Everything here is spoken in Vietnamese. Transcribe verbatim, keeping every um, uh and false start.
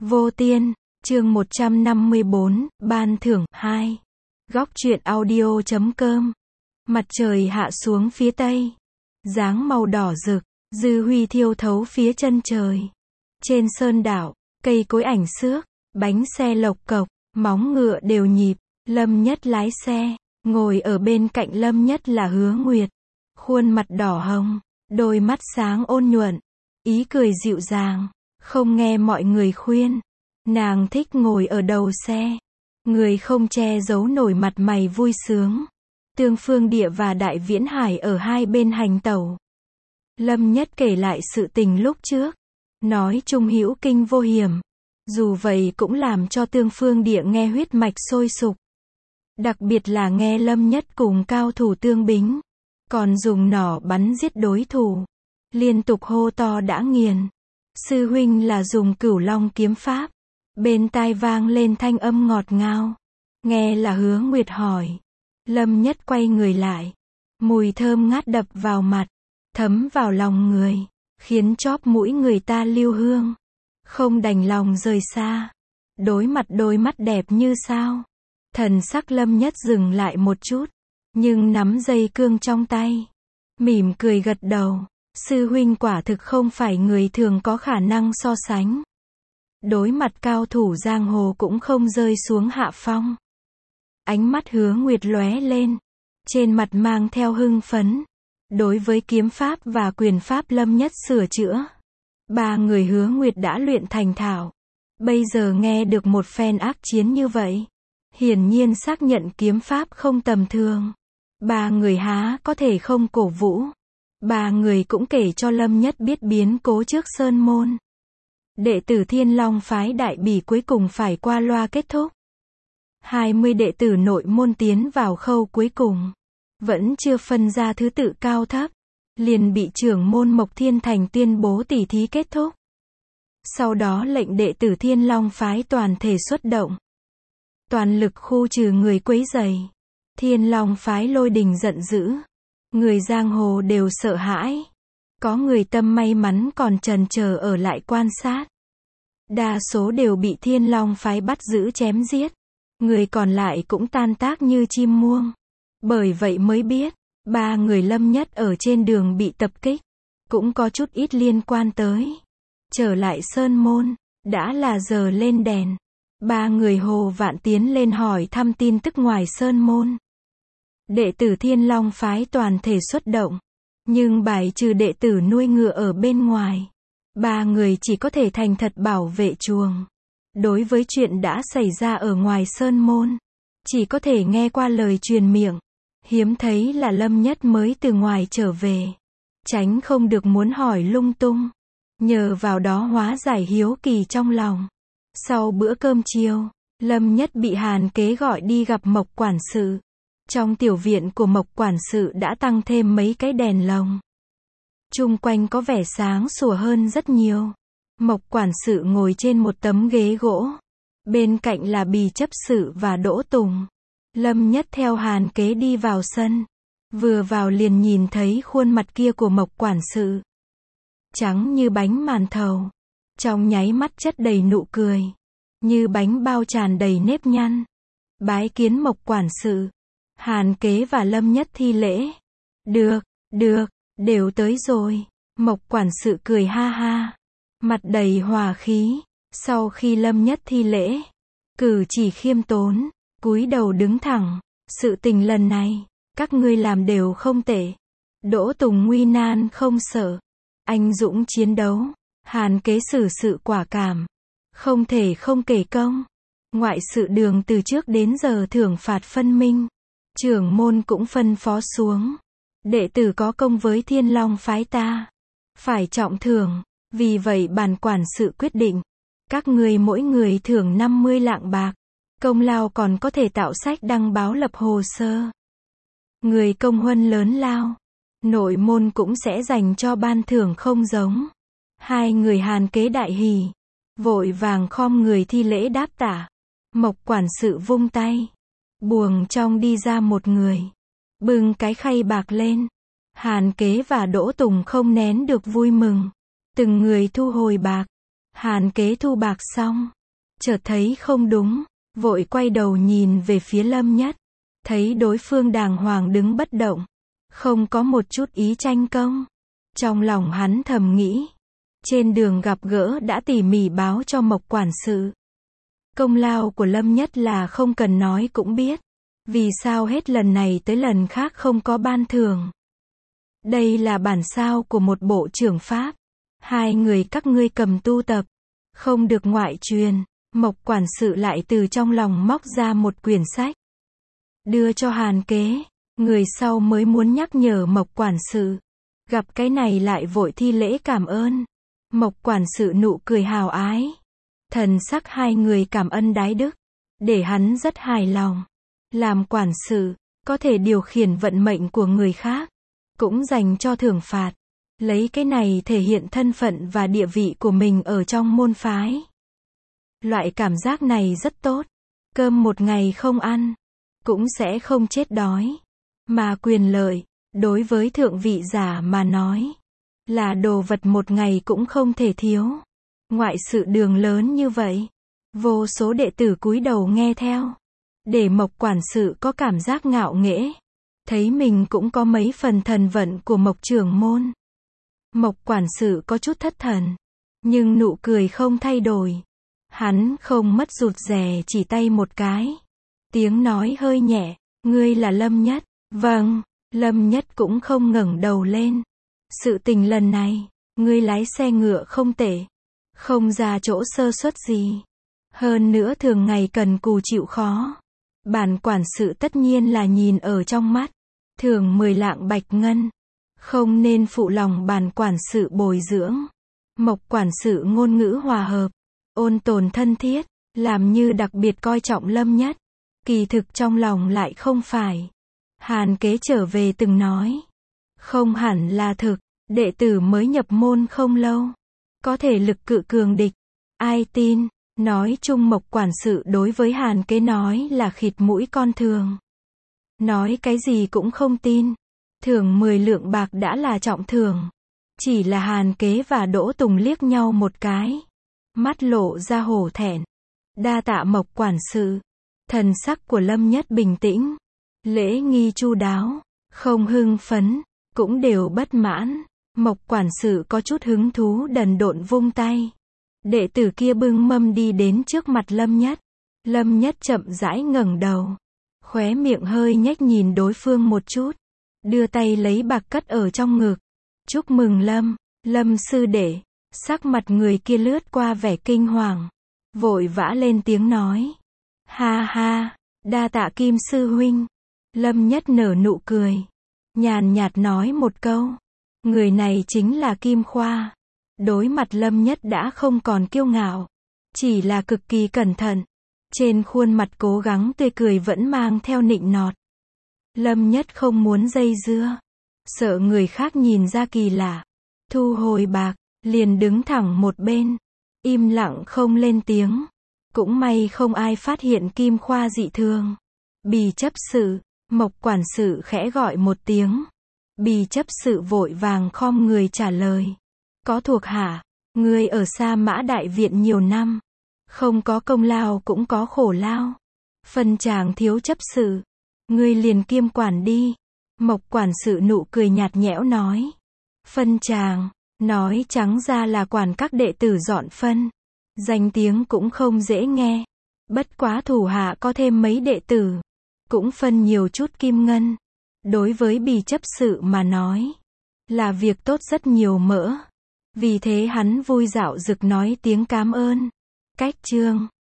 Vô Tiên, chương một trăm năm mươi bốn, Ban thưởng, hai. Góc truyện audio chấm com. Mặt trời hạ xuống phía tây. Dáng màu đỏ rực, dư huy thiêu thấu phía chân trời. Trên sơn đảo, cây cối ảnh xước, bánh xe lộc cộc, móng ngựa đều nhịp. Lâm Nhất lái xe, ngồi ở bên cạnh Lâm Nhất là Hứa Nguyệt. Khuôn mặt đỏ hồng, đôi mắt sáng ôn nhuận, ý cười dịu dàng, không nghe mọi người khuyên. Nàng thích ngồi ở đầu xe. Người không che giấu nổi mặt mày vui sướng. Tương Phương Địa và Đại Viễn Hải ở hai bên hành tẩu. Lâm Nhất kể lại sự tình lúc trước. Nói trung hữu kinh vô hiểm. Dù vậy cũng làm cho Tương Phương Địa nghe huyết mạch sôi sục. Đặc biệt là nghe Lâm Nhất cùng cao thủ Tương Bính. Còn dùng nỏ bắn giết đối thủ. Liên tục hô to đã nghiền. Sư huynh là dùng Cửu Long kiếm pháp. Bên tai vang lên thanh âm ngọt ngào. Nghe là Hứa Nguyệt hỏi. Lâm Nhất quay người lại. Mùi thơm ngát đập vào mặt. Thấm vào lòng người. Khiến chóp mũi người ta lưu hương. Không đành lòng rời xa. Đối mặt đôi mắt đẹp như sao. Thần sắc Lâm Nhất dừng lại một chút. Nhưng nắm dây cương trong tay. Mỉm cười gật đầu. Sư huynh quả thực không phải người thường có khả năng so sánh. Đối mặt cao thủ giang hồ cũng không rơi xuống hạ phong. Ánh mắt Hứa Nguyệt lóe lên. Trên mặt mang theo hưng phấn. Đối với kiếm pháp và quyền pháp Lâm Nhất sửa chữa. Ba người Hứa Nguyệt đã luyện thành thạo. Bây giờ nghe được một phen ác chiến như vậy. Hiển nhiên xác nhận kiếm pháp không tầm thường. Ba người há có thể không cổ vũ. Ba người cũng kể cho Lâm Nhất biết biến cố trước sơn môn. Đệ tử Thiên Long phái Đại Bỉ cuối cùng phải qua loa kết thúc. hai mươi đệ tử nội môn tiến vào khâu cuối cùng. Vẫn chưa phân ra thứ tự cao thấp. Liền bị trưởng môn Mộc Thiên Thành tuyên bố tỉ thí kết thúc. Sau đó lệnh đệ tử Thiên Long phái toàn thể xuất động. Toàn lực khu trừ người quấy rầy. Thiên Long phái Lôi Đình giận dữ. Người giang hồ đều sợ hãi. Có người tâm may mắn còn trần chờ ở lại quan sát. Đa số đều bị Thiên Long phái bắt giữ chém giết. Người còn lại cũng tan tác như chim muông. Bởi vậy mới biết, ba người Lâm Nhất ở trên đường bị tập kích. Cũng có chút ít liên quan tới. Trở lại sơn môn, đã là giờ lên đèn. Ba người Hồ Vạn tiến lên hỏi thăm tin tức ngoài sơn môn. Đệ tử Thiên Long phái toàn thể xuất động. Nhưng bài trừ đệ tử nuôi ngựa ở bên ngoài. Ba người chỉ có thể thành thật bảo vệ chuồng. Đối với chuyện đã xảy ra ở ngoài sơn môn. Chỉ có thể nghe qua lời truyền miệng. Hiếm thấy là Lâm Nhất mới từ ngoài trở về. Tránh không được muốn hỏi lung tung. Nhờ vào đó hóa giải hiếu kỳ trong lòng. Sau bữa cơm chiều, Lâm Nhất bị Hàn Kế gọi đi gặp Mộc quản sự. Trong tiểu viện của Mộc quản sự đã tăng thêm mấy cái đèn lồng. Chung quanh có vẻ sáng sủa hơn rất nhiều. Mộc quản sự ngồi trên một tấm ghế gỗ. Bên cạnh là Bì chấp sự và Đỗ Tùng. Lâm Nhất theo Hàn Kế đi vào sân. Vừa vào liền nhìn thấy khuôn mặt kia của Mộc quản sự. Trắng như bánh màn thầu. Trong nháy mắt chất đầy nụ cười. Như bánh bao tràn đầy nếp nhăn. Bái kiến Mộc quản sự. Hàn Kế và Lâm Nhất thi lễ. Được, được, đều tới rồi. Mộc quản sự cười ha ha. Mặt đầy hòa khí. Sau khi Lâm Nhất thi lễ. Cử chỉ khiêm tốn. Cúi đầu đứng thẳng. Sự tình lần này, các ngươi làm đều không tệ. Đỗ Tùng nguy nan không sợ. Anh dũng chiến đấu. Hàn Kế xử sự quả cảm. Không thể không kể công. Ngoại sự đường từ trước đến giờ thưởng phạt phân minh. Trưởng môn cũng phân phó xuống. Đệ tử có công với Thiên Long phái ta. Phải trọng thưởng. Vì vậy bản quản sự quyết định. Các ngươi mỗi người thưởng năm mươi lạng bạc. Công lao còn có thể tạo sách đăng báo lập hồ sơ. Người công huân lớn lao. Nội môn cũng sẽ dành cho ban thưởng không giống. Hai người Hàn Kế đại hỉ. Vội vàng khom người thi lễ đáp tạ. Mộc quản sự vung tay. Buồng trong đi ra một người. Bưng cái khay bạc lên. Hàn Kế và Đỗ Tùng không nén được vui mừng. Từng người thu hồi bạc. Hàn Kế thu bạc xong, chợt thấy không đúng, vội quay đầu nhìn về phía Lâm Nhất, thấy đối phương đàng hoàng đứng bất động, không có một chút ý tranh công. Trong lòng hắn thầm nghĩ, trên đường gặp gỡ đã tỉ mỉ báo cho Mộc quản sự. Công lao của Lâm Nhất là không cần nói cũng biết, vì sao hết lần này tới lần khác không có ban thưởng. Đây là bản sao của một bộ trưởng pháp, hai người các ngươi cầm tu tập, không được ngoại truyền. Mộc quản sự lại từ trong lòng móc ra một quyển sách, đưa cho Hàn Kế. Người sau mới muốn nhắc nhở Mộc quản sự, gặp cái này lại vội thi lễ cảm ơn. Mộc quản sự nụ cười hào ái, thần sắc hai người cảm ơn đái đức, để hắn rất hài lòng. Làm quản sự, có thể điều khiển vận mệnh của người khác, cũng dành cho thưởng phạt, lấy cái này thể hiện thân phận và địa vị của mình ở trong môn phái. Loại cảm giác này rất tốt, cơm một ngày không ăn, cũng sẽ không chết đói. Mà quyền lợi, đối với thượng vị giả mà nói, là đồ vật một ngày cũng không thể thiếu. Ngoại sự đường lớn như vậy, vô số đệ tử cúi đầu nghe theo, để Mộc quản sự có cảm giác ngạo nghễ, thấy mình cũng có mấy phần thần vận của Mộc trưởng môn. Mộc quản sự có chút thất thần, nhưng nụ cười không thay đổi. Hắn không mất rụt rè chỉ tay một cái, tiếng nói hơi nhẹ, ngươi là Lâm Nhất. Vâng. Lâm Nhất cũng không ngẩng đầu lên. Sự tình lần này, ngươi lái xe ngựa không tệ, không ra chỗ sơ suất gì, hơn nữa thường ngày cần cù chịu khó, bản quản sự tất nhiên là nhìn ở trong mắt, thưởng mười lạng bạch ngân, không nên phụ lòng bản quản sự bồi dưỡng. Mộc quản sự ngôn ngữ hòa hợp, ôn tồn thân thiết, làm như đặc biệt coi trọng Lâm Nhất, kỳ thực trong lòng lại không phải. Hàn Kế trở về từng nói, không hẳn là thực, đệ tử mới nhập môn không lâu, có thể lực cự cường địch, ai tin. Nói chung Mộc quản sự đối với Hàn Kế nói là khịt mũi con thường, nói cái gì cũng không tin. Thưởng mười lượng bạc đã là trọng thưởng, chỉ là Hàn Kế và Đỗ Tùng liếc nhau một cái, mắt lộ ra hổ thẹn. Đa tạ Mộc quản sự. Thần sắc của Lâm Nhất bình tĩnh, lễ nghi chu đáo, không hưng phấn, cũng đều bất mãn. Mộc quản sự có chút hứng thú đần độn vung tay. Đệ tử kia bưng mâm đi đến trước mặt Lâm Nhất. Lâm Nhất chậm rãi ngẩng đầu, khóe miệng hơi nhếch nhìn đối phương một chút, đưa tay lấy bạc cất ở trong ngực. Chúc mừng Lâm, Lâm sư đệ. Sắc mặt người kia lướt qua vẻ kinh hoàng, vội vã lên tiếng nói. Ha ha, đa tạ Kim sư huynh. Lâm Nhất nở nụ cười, nhàn nhạt nói một câu. Người này chính là Kim Khoa. Đối mặt Lâm Nhất đã không còn kiêu ngạo, chỉ là cực kỳ cẩn thận. Trên khuôn mặt cố gắng tươi cười vẫn mang theo nịnh nọt. Lâm Nhất không muốn dây dưa, sợ người khác nhìn ra kỳ lạ, thu hồi bạc, liền đứng thẳng một bên, im lặng không lên tiếng. Cũng may không ai phát hiện Kim Khoa dị thường. Bì chấp sự. Mộc quản sự khẽ gọi một tiếng. Bì chấp sự vội vàng khom người trả lời. Có thuộc hạ, ngươi ở Sa Mã Đại Viện nhiều năm, không có công lao cũng có khổ lao. Phần chàng thiếu chấp sự, ngươi liền kiêm quản đi. Mộc quản sự nụ cười nhạt nhẽo nói. Phân chàng, nói trắng ra là quản các đệ tử dọn phân. Danh tiếng cũng không dễ nghe. Bất quá thủ hạ có thêm mấy đệ tử, cũng phân nhiều chút kim ngân. Đối với bì chấp sự mà nói, là việc tốt rất nhiều mỡ. Vì thế hắn vui dạo dực nói tiếng cám ơn. Cách chương